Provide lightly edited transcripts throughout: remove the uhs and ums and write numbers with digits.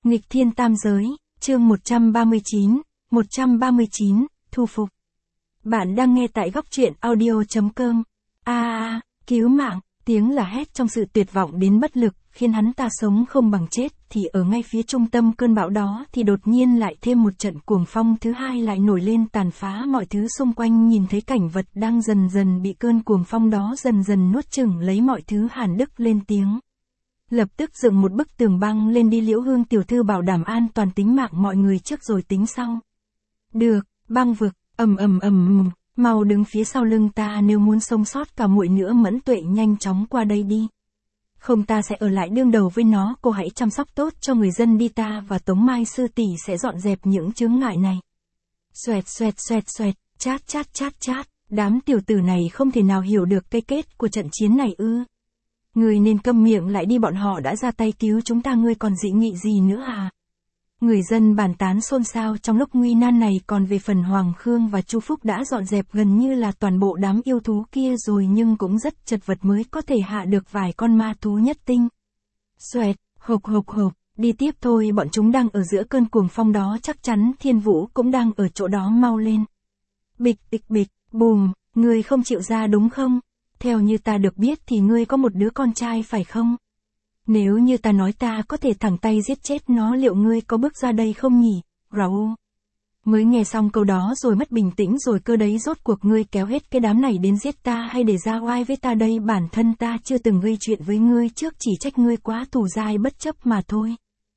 Nghịch thiên tam giới, chương 139, thu phục. Bạn đang nghe tại góc truyện audio.com. Cứu mạng, tiếng là hét trong sự tuyệt vọng đến bất lực, khiến hắn ta sống không bằng chết, thì ở ngay phía trung tâm cơn bão đó thì đột nhiên lại thêm một trận cuồng phong thứ hai lại nổi lên tàn phá mọi thứ xung quanh. Nhìn thấy cảnh vật đang dần dần bị cơn cuồng phong đó dần dần nuốt chửng lấy mọi thứ, Hàn Đức lên tiếng. Lập tức dựng một bức tường băng lên đi, Liễu Hương tiểu thư bảo đảm an toàn tính mạng mọi người trước rồi tính sau. Được, băng vực, mau đứng phía sau lưng ta, nếu muốn sống sót cả muội nữa. Mẫn Tuệ nhanh chóng qua đây đi. Không, ta sẽ ở lại đương đầu với nó, cô hãy chăm sóc tốt cho người dân đi, ta và Tống Mai sư tỷ sẽ dọn dẹp những chướng ngại này. Xoẹt, chát, đám tiểu tử này không thể nào hiểu được cái kết của trận chiến này ư. Người nên câm miệng lại đi, bọn họ đã ra tay cứu chúng ta, ngươi còn dị nghị gì nữa à? Người dân bàn tán xôn xao trong lúc nguy nan này. Còn về phần Hoàng Khương và Chu Phúc đã dọn dẹp gần như là toàn bộ đám yêu thú kia rồi, nhưng cũng rất chật vật mới có thể hạ được vài con ma thú nhất tinh. Xoẹt, hộp, đi tiếp thôi, bọn chúng đang ở giữa cơn cuồng phong đó, chắc chắn Thiên Vũ cũng đang ở chỗ đó, mau lên. Bịch, bùm, ngươi không chịu ra đúng không? Theo như ta được biết thì ngươi có một đứa con trai phải không? Nếu như ta nói ta có thể thẳng tay giết chết nó, liệu ngươi có bước ra đây không nhỉ? Raoul mới nghe xong câu đó rồi mất bình tĩnh rồi. Cơ đấy, rốt cuộc ngươi kéo hết cái đám này đến giết ta hay để ra oai với ta đây? Bản thân ta chưa từng gây chuyện với ngươi trước, chỉ trách ngươi quá thù dai bất chấp mà thôi.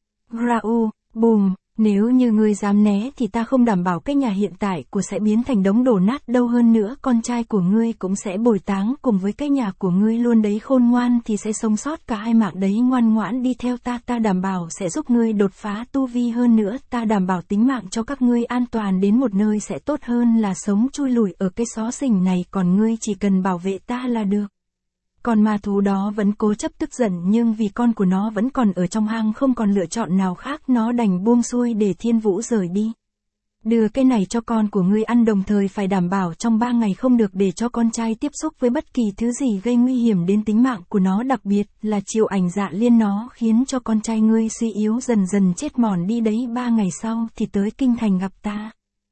Raoul, bùm, nếu như ngươi dám né thì ta không đảm bảo cái nhà hiện tại của sẽ biến thành đống đổ nát đâu. Hơn nữa con trai của ngươi cũng sẽ bồi táng cùng với cái nhà của ngươi luôn đấy. Khôn ngoan thì sẽ sống sót cả hai mạng đấy. Ngoan ngoãn đi theo ta, ta đảm bảo sẽ giúp ngươi đột phá tu vi. Hơn nữa ta đảm bảo tính mạng cho các ngươi an toàn đến một nơi sẽ tốt hơn là sống chui lủi ở cái xó xỉnh này. Còn ngươi chỉ cần bảo vệ ta là được. Con ma thú đó vẫn cố chấp tức giận, nhưng vì con của nó vẫn còn ở trong hang, không còn lựa chọn nào khác, nó đành buông xuôi để Thiên Vũ rời đi. Đưa cái này cho con của ngươi ăn, đồng thời phải đảm bảo trong 3 ngày không được để cho con trai tiếp xúc với bất kỳ thứ gì gây nguy hiểm đến tính mạng của nó, đặc biệt là Triệu Ảnh Dạ Liên, nó khiến cho con trai ngươi suy yếu dần dần chết mòn đi đấy. 3 ngày sau thì tới kinh thành gặp ta.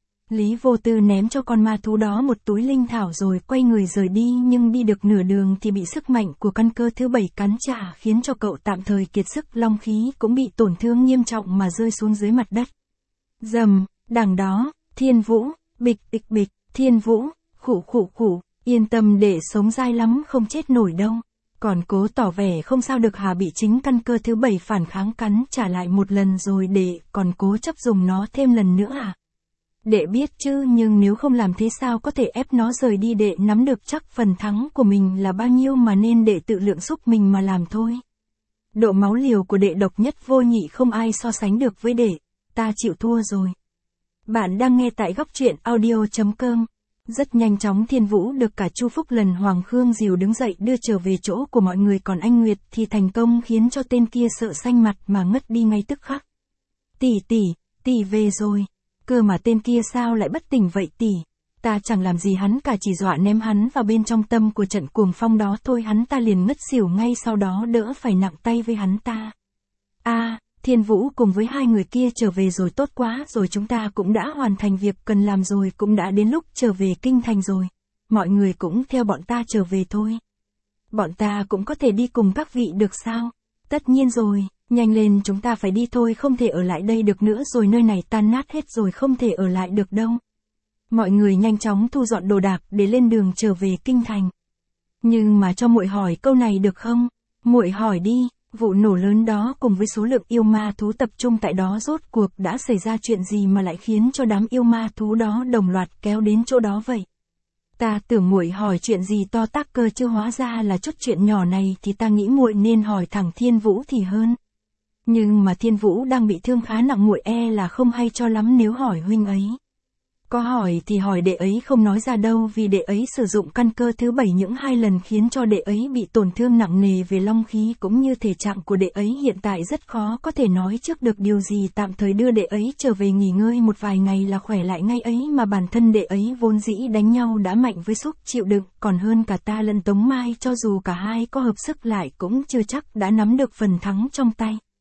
Lý Vô Tư ném cho con ma thú đó một túi linh thảo rồi quay người rời đi, nhưng đi được nửa đường thì bị sức mạnh của căn cơ thứ 7 cắn trả, khiến cho cậu tạm thời kiệt sức, long khí cũng bị tổn thương nghiêm trọng mà rơi xuống dưới mặt đất. Rầm, đằng đó, Thiên Vũ, bịch, Thiên Vũ, khụ, yên tâm, để sống dai lắm, không chết nổi đâu. Còn cố tỏ vẻ không sao được hả? Bị chính căn cơ thứ 7 phản kháng cắn trả lại một lần rồi, để còn cố chấp dùng nó thêm lần nữa à? Đệ biết chứ, nhưng nếu không làm thế sao có thể ép nó rời đi? Đệ nắm được chắc phần thắng của mình là bao nhiêu mà, nên đệ tự lượng sức mình mà làm thôi. Độ máu liều của đệ độc nhất vô nhị, không ai so sánh được với đệ. Ta chịu thua rồi. Bạn đang nghe tại góc truyện audio.com. Rất nhanh chóng Thiên Vũ được cả Chu Phúc lần Hoàng Khương dìu đứng dậy đưa trở về chỗ của mọi người, còn anh Nguyệt thì thành công khiến cho tên kia sợ xanh mặt mà ngất đi ngay tức khắc. Tỷ về rồi. Cơ mà tên kia sao lại bất tỉnh vậy tỷ? Ta chẳng làm gì hắn cả, chỉ dọa ném hắn vào bên trong tâm của trận cuồng phong đó thôi, hắn ta liền ngất xỉu ngay sau đó, đỡ phải nặng tay với hắn ta. Thiên Vũ cùng với hai người kia trở về rồi, tốt quá rồi, chúng ta cũng đã hoàn thành việc cần làm rồi, cũng đã đến lúc trở về kinh thành rồi. Mọi người cũng theo bọn ta trở về thôi. Bọn ta cũng có thể đi cùng các vị được sao? Tất nhiên rồi. Nhanh lên, chúng ta phải đi thôi, không thể ở lại đây được nữa rồi, nơi này tan nát hết rồi, không thể ở lại được đâu. Mọi người nhanh chóng thu dọn đồ đạc để lên đường trở về kinh thành. Nhưng mà cho muội hỏi câu này được không? Muội hỏi đi, vụ nổ lớn đó cùng với số lượng yêu ma thú tập trung tại đó, rốt cuộc đã xảy ra chuyện gì mà lại khiến cho đám yêu ma thú đó đồng loạt kéo đến chỗ đó vậy? Ta tưởng muội hỏi chuyện gì to tát cơ chứ, hóa ra là chút chuyện nhỏ này, thì ta nghĩ muội nên hỏi thẳng Thiên Vũ thì hơn. Nhưng mà Thiên Vũ đang bị thương khá nặng, muội e là không hay cho lắm nếu hỏi huynh ấy. Có hỏi thì hỏi đệ ấy không nói ra đâu, vì đệ ấy sử dụng căn cơ thứ 7 những 2 lần khiến cho đệ ấy bị tổn thương nặng nề về long khí, cũng như thể trạng của đệ ấy hiện tại rất khó có thể nói trước được điều gì. Tạm thời đưa đệ ấy trở về nghỉ ngơi một vài ngày là khỏe lại ngay ấy, mà bản thân đệ ấy vốn dĩ đánh nhau đã mạnh với sức chịu đựng, còn hơn cả ta lẫn Tống Mai, cho dù cả hai có hợp sức lại cũng chưa chắc đã nắm được phần thắng trong tay.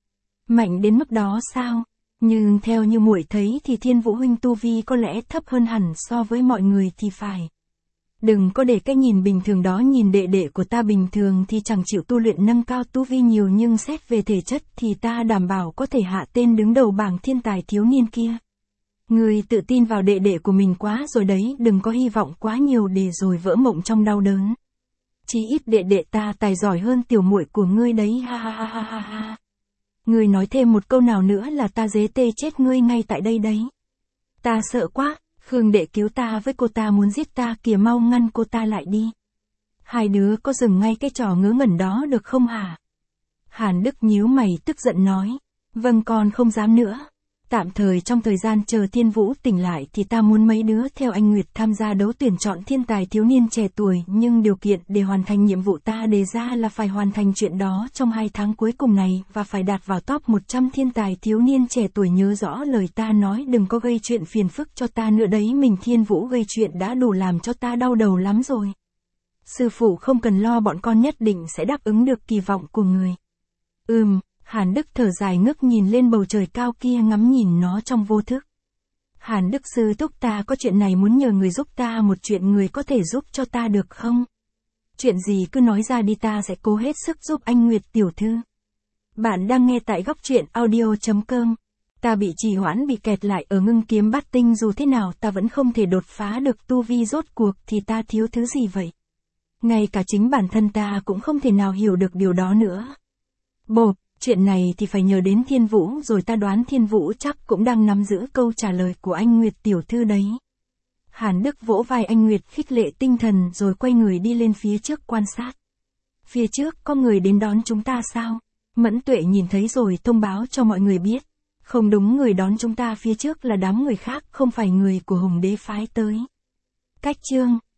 Mạnh đến mức đó sao? Nhưng theo như muội thấy thì Thiên Vũ huynh tu vi có lẽ thấp hơn hẳn so với mọi người thì phải. Đừng có để cái nhìn bình thường đó nhìn đệ đệ của ta bình thường thì chẳng chịu tu luyện nâng cao tu vi nhiều nhưng xét về thể chất thì ta đảm bảo có thể hạ tên đứng đầu bảng thiên tài thiếu niên kia. Người tự tin vào đệ đệ của mình quá rồi đấy, đừng có hy vọng quá nhiều để rồi vỡ mộng trong đau đớn. Chí ít đệ đệ ta tài giỏi hơn tiểu muội của ngươi đấy, ha ha ha ha ha ha. Ngươi nói thêm một câu nào nữa là ta dế tê chết ngươi ngay tại đây đấy. Ta sợ quá, Khương đệ cứu ta với cô ta muốn giết ta kìa, mau ngăn cô ta lại đi. Hai đứa có dừng ngay cái trò ngớ ngẩn đó được không hả? Hàn Đức nhíu mày tức giận nói. Vâng, con không dám nữa. Tạm thời trong thời gian chờ Thiên Vũ tỉnh lại thì ta muốn mấy đứa theo anh Nguyệt tham gia đấu tuyển chọn thiên tài thiếu niên trẻ tuổi, nhưng điều kiện để hoàn thành nhiệm vụ ta đề ra là phải hoàn thành chuyện đó trong 2 tháng cuối cùng này và phải đạt vào top 100 thiên tài thiếu niên trẻ tuổi, nhớ rõ lời ta nói, đừng có gây chuyện phiền phức cho ta nữa đấy, mình Thiên Vũ gây chuyện đã đủ làm cho ta đau đầu lắm rồi. Sư phụ không cần lo, bọn con nhất định sẽ đáp ứng được kỳ vọng của người. Hàn Đức thở dài ngước nhìn lên bầu trời cao kia, ngắm nhìn nó trong vô thức. Hàn Đức sư thúc, ta có chuyện này muốn nhờ người giúp ta một chuyện, người có thể giúp cho ta được không? Chuyện gì cứ nói ra đi, ta sẽ cố hết sức giúp anh Nguyệt tiểu thư. Bạn đang nghe tại Góc Truyện Audio.com. Ta bị trì hoãn, bị kẹt lại ở ngưng kiếm bát tinh, dù thế nào ta vẫn không thể đột phá được tu vi, rốt cuộc thì ta thiếu thứ gì vậy? Ngay cả chính bản thân ta cũng không thể nào hiểu được điều đó nữa. Bộp. Chuyện này thì phải nhờ đến Thiên Vũ rồi, ta đoán Thiên Vũ chắc cũng đang nắm giữ câu trả lời của anh Nguyệt tiểu thư đấy. Hàn Đức vỗ vai anh Nguyệt khích lệ tinh thần rồi quay người đi lên phía trước quan sát. Phía trước có người đến đón chúng ta sao? Mẫn Tuệ nhìn thấy rồi thông báo cho mọi người biết. Không đúng, người đón chúng ta phía trước là đám người khác, không phải người của Hồng Đế phái tới. Cách chương